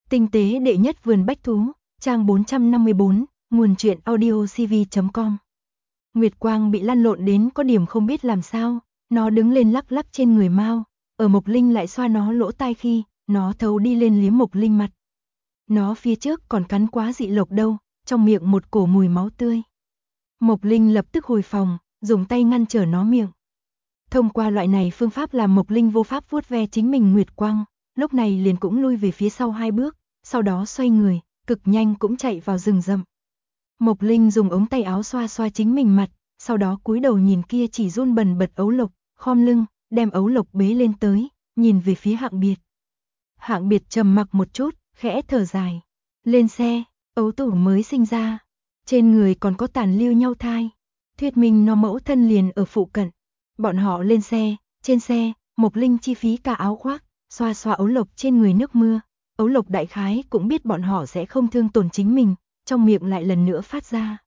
Tinh tế đệ nhất vườn bách thú, trang 454, nguồn truyện audiocv.com. Nguyệt Quang bị lăn lộn đến có điểm không biết làm sao, nó đứng lên lắc lắc trên người Mao, ở Mộc Linh lại xoa nó lỗ tai khi, nó thấu đi lên liếm Mộc Linh mặt. Nó phía trước còn cắn quá dị lộc đâu, trong miệng một cổ mùi máu tươi. Mộc Linh lập tức hồi phòng, dùng tay ngăn trở nó miệng. Thông qua loại này phương pháp làm Mộc Linh vô pháp vuốt ve chính mình. Nguyệt Quang lúc này liền cũng lui về phía sau 2 bước, sau đó xoay người, cực nhanh cũng chạy vào rừng rậm. Mộc Linh dùng ống tay áo xoa xoa chính mình mặt, sau đó cúi đầu nhìn kia chỉ run bần bật ấu lộc, khom lưng, đem ấu lộc bế lên tới, nhìn về phía Hạng Biệt. Hạng Biệt trầm mặc một chút, khẽ thở dài. Lên xe, ấu tử mới sinh ra, trên người còn có tàn lưu nhau thai, thuyết minh nó mẫu thân liền ở phụ cận. Bọn họ lên xe, trên xe, Mộc Linh chi phí cả áo khoác, xoa xoa ấu lộc trên người nước mưa. Ấu lộc đại khái cũng biết bọn họ sẽ không thương tổn chính mình, trong miệng lại lần nữa phát ra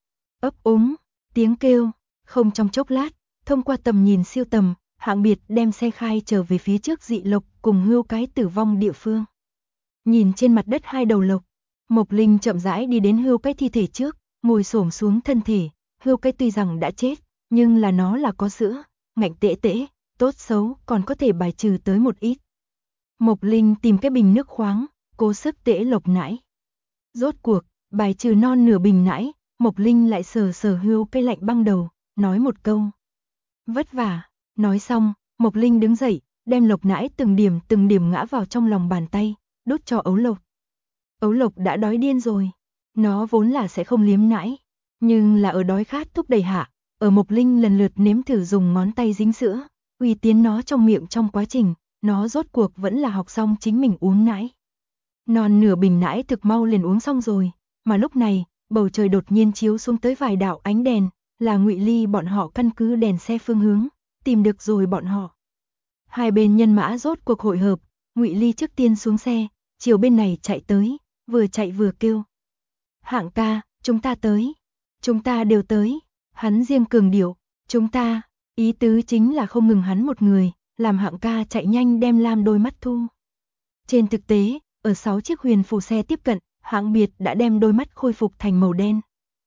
ấp úng, tiếng kêu. Không trong chốc lát, thông qua tầm nhìn siêu tầm, Hạng Biệt đem xe khai trở về phía trước dị lộc cùng hươu cái tử vong địa phương. Nhìn trên mặt đất 2 đầu lộc, Mộc Linh chậm rãi đi đến hươu cái thi thể trước, ngồi xổm xuống thân thể. Hươu cái tuy rằng đã chết, nhưng là nó là có sữa, ngạnh tễ tễ, tốt xấu còn có thể bài trừ tới một ít. Mộc Linh tìm cái bình nước khoáng, cố sức tễ lộc nãi. Rốt cuộc, bài trừ non nửa bình nãi, Mộc Linh lại sờ sờ hươu cái lạnh băng đầu, nói một câu. Vất vả. Nói xong, Mộc Linh đứng dậy, đem lộc nãi từng điểm ngã vào trong lòng bàn tay, đút cho ấu lộc. Ấu lộc đã đói điên rồi. Nó vốn là sẽ không liếm nãi, nhưng là ở đói khát thúc đẩy hạ, ở Mộc Linh lần lượt nếm thử dùng ngón tay dính sữa, uy tiến nó trong miệng trong quá trình, nó rốt cuộc vẫn là học xong chính mình uống nãi. Non nửa bình nãi thực mau liền uống xong rồi, mà lúc này, bầu trời đột nhiên chiếu xuống tới vài đạo ánh đèn, là Ngụy Ly bọn họ căn cứ đèn xe phương hướng, tìm được rồi bọn họ. Hai bên nhân mã rốt cuộc hội hợp, Ngụy Ly trước tiên xuống xe, chiều bên này chạy tới, vừa chạy vừa kêu. Hạng ca, chúng ta tới. Chúng ta đều tới. Hắn riêng cường điệu, chúng ta, ý tứ chính là không ngừng hắn một người, làm Hạng ca chạy nhanh đem lam đôi mắt thu. Trên thực tế, ở 6 chiếc huyền phù xe tiếp cận, Hạng Biệt đã đem đôi mắt khôi phục thành màu đen.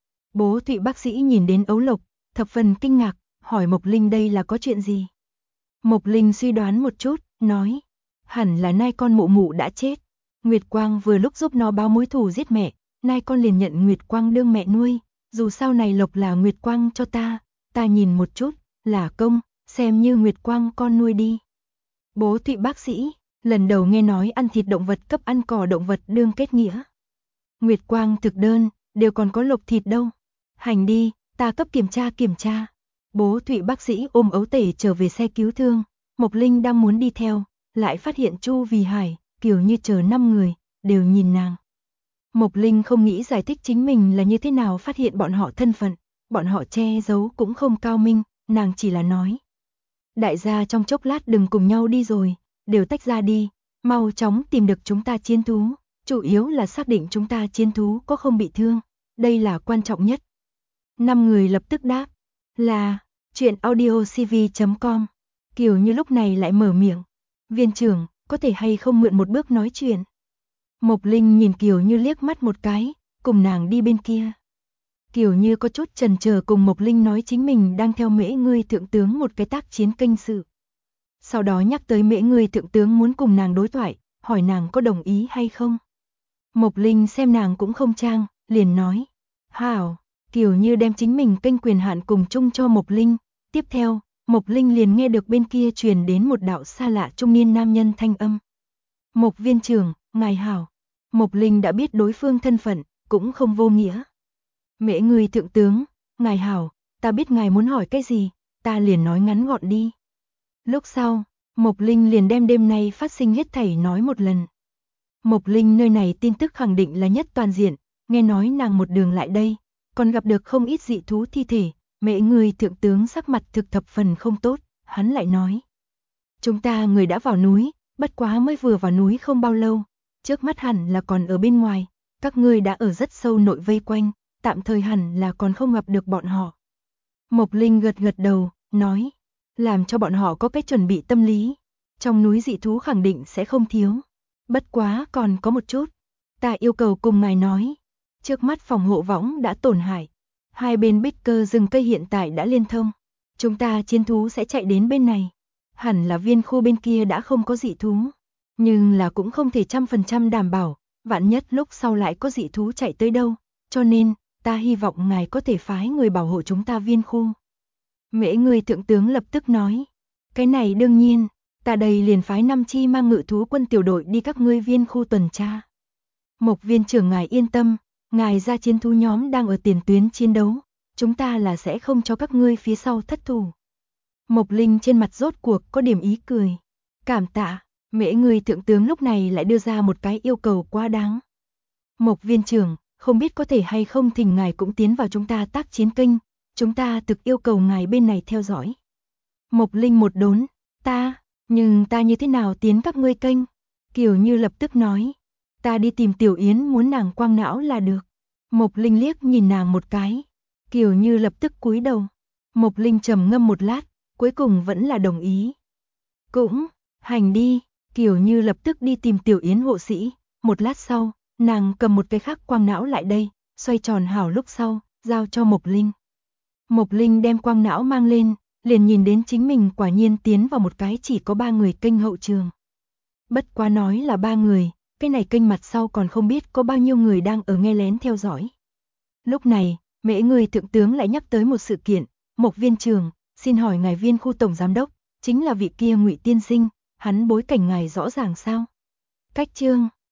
Bố Thụy bác sĩ nhìn đến ấu lộc, thập phần kinh ngạc, hỏi Mộc Linh đây là có chuyện gì. Mộc Linh suy đoán một chút, nói, hẳn là nai con mụ mụ đã chết. Nguyệt Quang vừa lúc giúp nó báo mối thù giết mẹ, nai con liền nhận Nguyệt Quang đương mẹ nuôi, dù sao này lộc là Nguyệt Quang cho ta nhìn một chút, là công, xem như Nguyệt Quang con nuôi đi. Bố Thụy bác sĩ, lần đầu nghe nói ăn thịt động vật cấp ăn cỏ động vật đương kết nghĩa. Nguyệt Quang thực đơn, đều còn có lộc thịt đâu. Hành đi, ta cấp kiểm tra. Bố Thụy bác sĩ ôm ấu tể trở về xe cứu thương, Mộc Linh đang muốn đi theo, lại phát hiện Chu Vì Hải, Kiều Như chờ 5 người, đều nhìn nàng. Mộc Linh không nghĩ giải thích chính mình là như thế nào phát hiện bọn họ thân phận, bọn họ che giấu cũng không cao minh, nàng chỉ là nói. Đại gia trong chốc lát đừng cùng nhau đi rồi, đều tách ra đi, mau chóng tìm được chúng ta chiến thú, chủ yếu là xác định chúng ta chiến thú có không bị thương, đây là quan trọng nhất. 5 người lập tức đáp, là, chuyện audiocv.com. Kiều Như lúc này lại mở miệng, viên trưởng, có thể hay không mượn một bước nói chuyện. Mộc Linh nhìn Kiều Như liếc mắt một cái, cùng nàng đi bên kia. Kiều Như có chút chần chờ cùng Mộc Linh nói chính mình đang theo Mễ Ngươi thượng tướng một cái tác chiến kênh sự. Sau đó nhắc tới Mễ Ngươi thượng tướng muốn cùng nàng đối thoại, hỏi nàng có đồng ý hay không. Mộc Linh xem nàng cũng không trang, liền nói, hảo. Kiều Như đem chính mình kênh quyền hạn cùng chung cho Mộc Linh, tiếp theo, Mộc Linh liền nghe được bên kia truyền đến một đạo xa lạ trung niên nam nhân thanh âm. Mộc viên trưởng, ngài hảo. Mộc Linh đã biết đối phương thân phận, cũng không vô nghĩa. Mễ Ngươi thượng tướng, ngài hảo, ta biết ngài muốn hỏi cái gì, ta liền nói ngắn gọn đi. Lúc sau, Mộc Linh liền đem đêm nay phát sinh hết thảy nói một lần. Mộc Linh nơi này tin tức khẳng định là nhất toàn diện, nghe nói nàng một đường lại đây, còn gặp được không ít dị thú thi thể, Mễ Ngươi thượng tướng sắc mặt thực thập phần không tốt, hắn lại nói. Chúng ta người đã vào núi, bất quá mới vừa vào núi không bao lâu, trước mắt hẳn là còn ở bên ngoài, các ngươi đã ở rất sâu nội vây quanh, tạm thời hẳn là còn không gặp được bọn họ. Mộc Linh gật gật đầu, nói, làm cho bọn họ có cái chuẩn bị tâm lý, trong núi dị thú khẳng định sẽ không thiếu. Bất quá còn có một chút, ta yêu cầu cùng ngài nói. Trước mắt phòng hộ võng đã tổn hại, hai bên bích cơ rừng cây hiện tại đã liên thông. Chúng ta chiến thú sẽ chạy đến bên này. Hẳn là viên khu bên kia đã không có dị thú. Nhưng là cũng không thể 100% đảm bảo, vạn nhất lúc sau lại có dị thú chạy tới đâu. Cho nên, ta hy vọng ngài có thể phái người bảo hộ chúng ta viên khu. Mễ người thượng tướng lập tức nói. Cái này đương nhiên, ta đây liền phái 5 chi mang ngự thú quân tiểu đội đi các ngươi viên khu tuần tra. Mộc viên trưởng ngài yên tâm, ngài ra chiến thú nhóm đang ở tiền tuyến chiến đấu, chúng ta là sẽ không cho các ngươi phía sau thất thủ. Mộc Linh trên mặt rốt cuộc có điểm ý cười. Cảm tạ, Mễ người thượng tướng lúc này lại đưa ra một cái yêu cầu quá đáng. Mộc viên trưởng, không biết có thể hay không thỉnh ngài cũng tiến vào chúng ta tác chiến kênh, chúng ta thực yêu cầu ngài bên này theo dõi. Mộc Linh một đốn, nhưng ta như thế nào tiến các ngươi kênh? Kiều Như lập tức nói, ta đi tìm Tiểu Yến muốn nàng quang não là được. Mộc Linh liếc nhìn nàng một cái, Kiều Như lập tức cúi đầu. Mộc Linh trầm ngâm một lát, cuối cùng vẫn là đồng ý. Cũng, hành đi, Kiều Như lập tức đi tìm Tiểu Yến hộ sĩ, một lát sau, nàng cầm một cái khác quang não lại đây, xoay tròn hảo lúc sau, giao cho Mộc Linh. Mộc Linh đem quang não mang lên, liền nhìn đến chính mình quả nhiên tiến vào một cái chỉ có 3 người kênh hậu trường. Bất quá nói là 3 người, cái này kênh mặt sau còn không biết có bao nhiêu người đang ở nghe lén theo dõi. Lúc này, Mễ người thượng tướng lại nhắc tới một sự kiện, Mộc viên trưởng, xin hỏi ngài viên khu tổng giám đốc, chính là vị kia Ngụy tiên sinh, hắn bối cảnh ngài rõ ràng sao? Cách chương